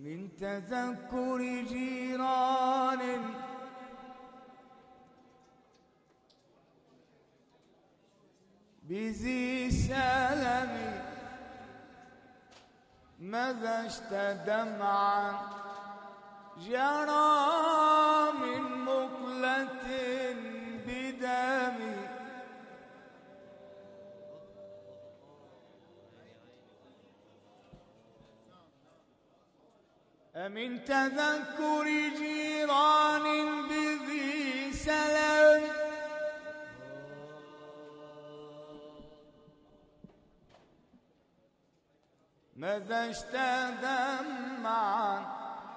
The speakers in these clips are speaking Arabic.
من تذكر جيران بذي سلم مزجت دمعا جرى من مقلة بدمي من تذكر جيران بذي سلم مزجت دمعا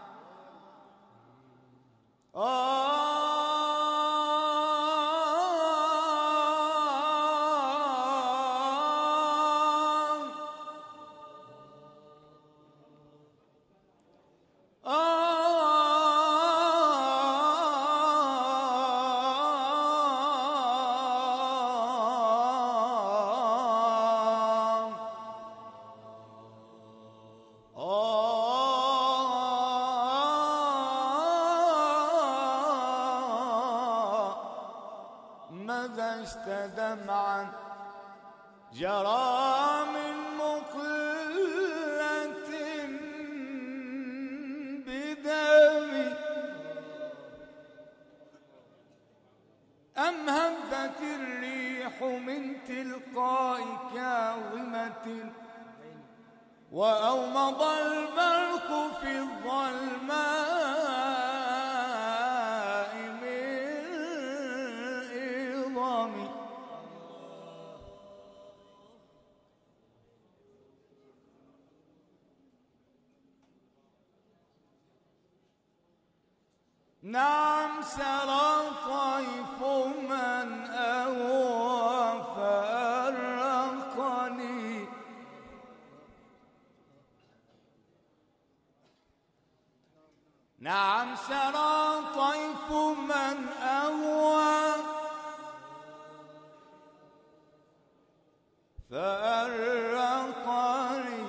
مزجت دمعا جرى من مقلة بدمي أم هبت الريح من تلقاء كاظمة وأومض البرق في الظلماء من إظامي نعم سرى طيف من أهوى فأرقني نعم سرى طيف من أهوى فأرقني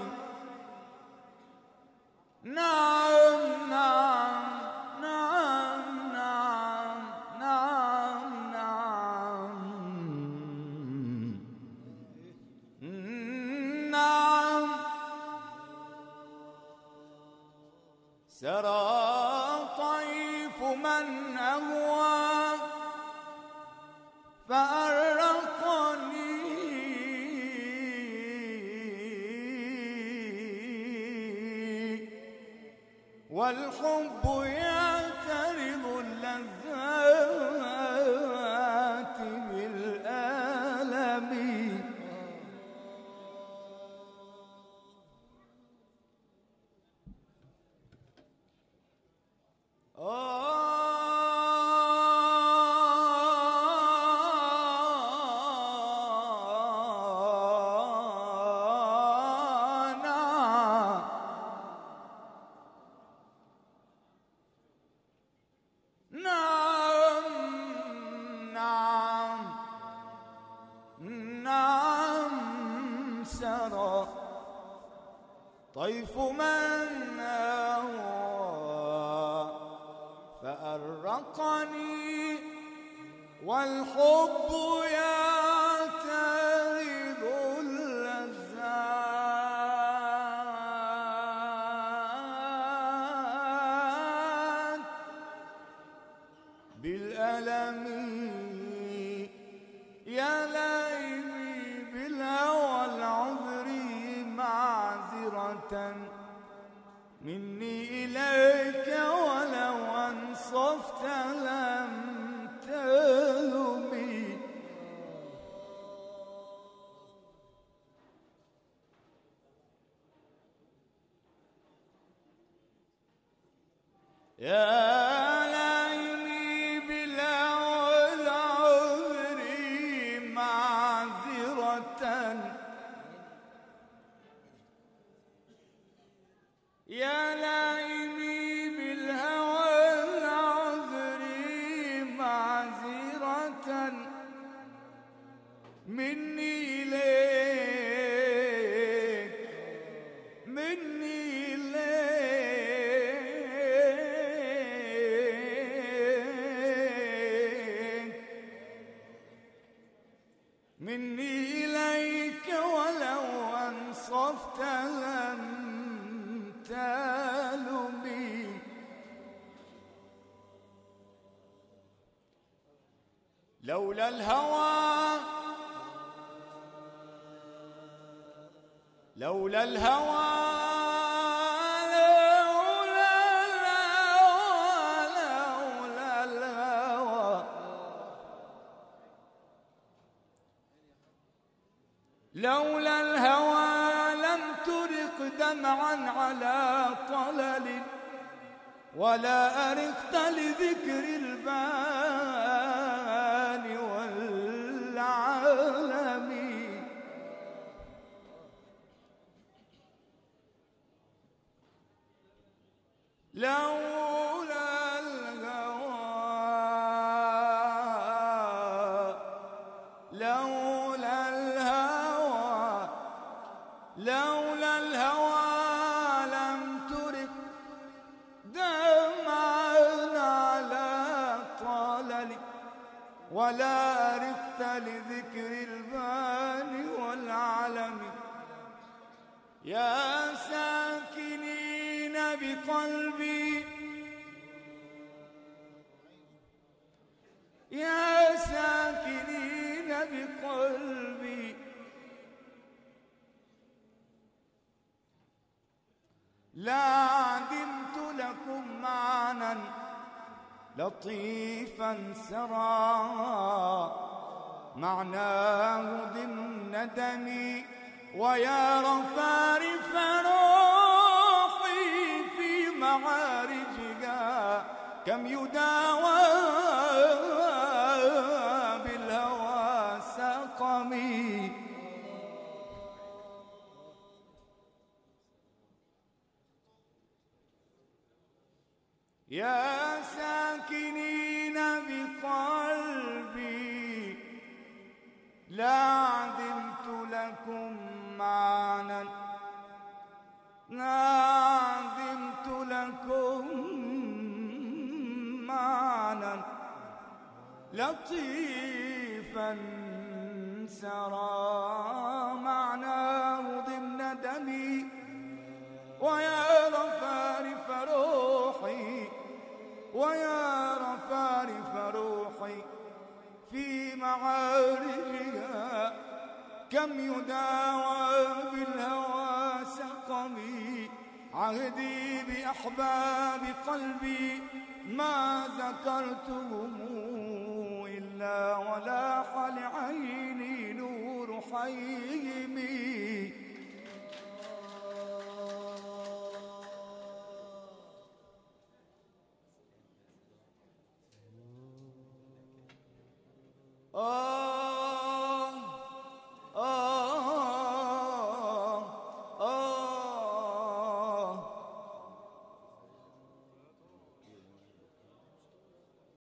نعم نعم نعم نعم نعم نعم نعم سرى طيف من أهوى فأرقني والحب يعترض اللذات بالآلم نعم سرى طيف من أهوى فأرقني والحب يعترض اللذات بالألم يا لئيمي بالهوى العذري معذرة مني إليك ولو أنصفت لم تلمي يا يا لائمي بالهوى العذري معذرة مني إليك مني إليك لم تلمي. لولا الهوى لولا الهوى لولا الهوى لم ترق دمعا على طلل، ولا أرقت لذكر البان والعالم. لولا الهوى لولا الهوى لولا الهوى لم ترق دمعا على طلل، ولا أرقت لذكر البان والعلم. يا ساكنين بقلبي يا ساكنين بقلبي، لا عدمت لكم معنى لطيفا سرى، معناه ضمن دمي ويا رفارف روحي في معارجها، كم يداوى بالهوى سقمي. يا ساكنين بقلبي لا عدمت لكم معنى لا عدمت لكم معنى لطيفا سرى، معناه ضمن دمي ويا رفارف روحي ويا رفارف روحي في معارجها، كم يداوى بالهوى سقمي. عهدي بأحباب قلبي ما ذكرتهم إلا ولاح لعيني نور حي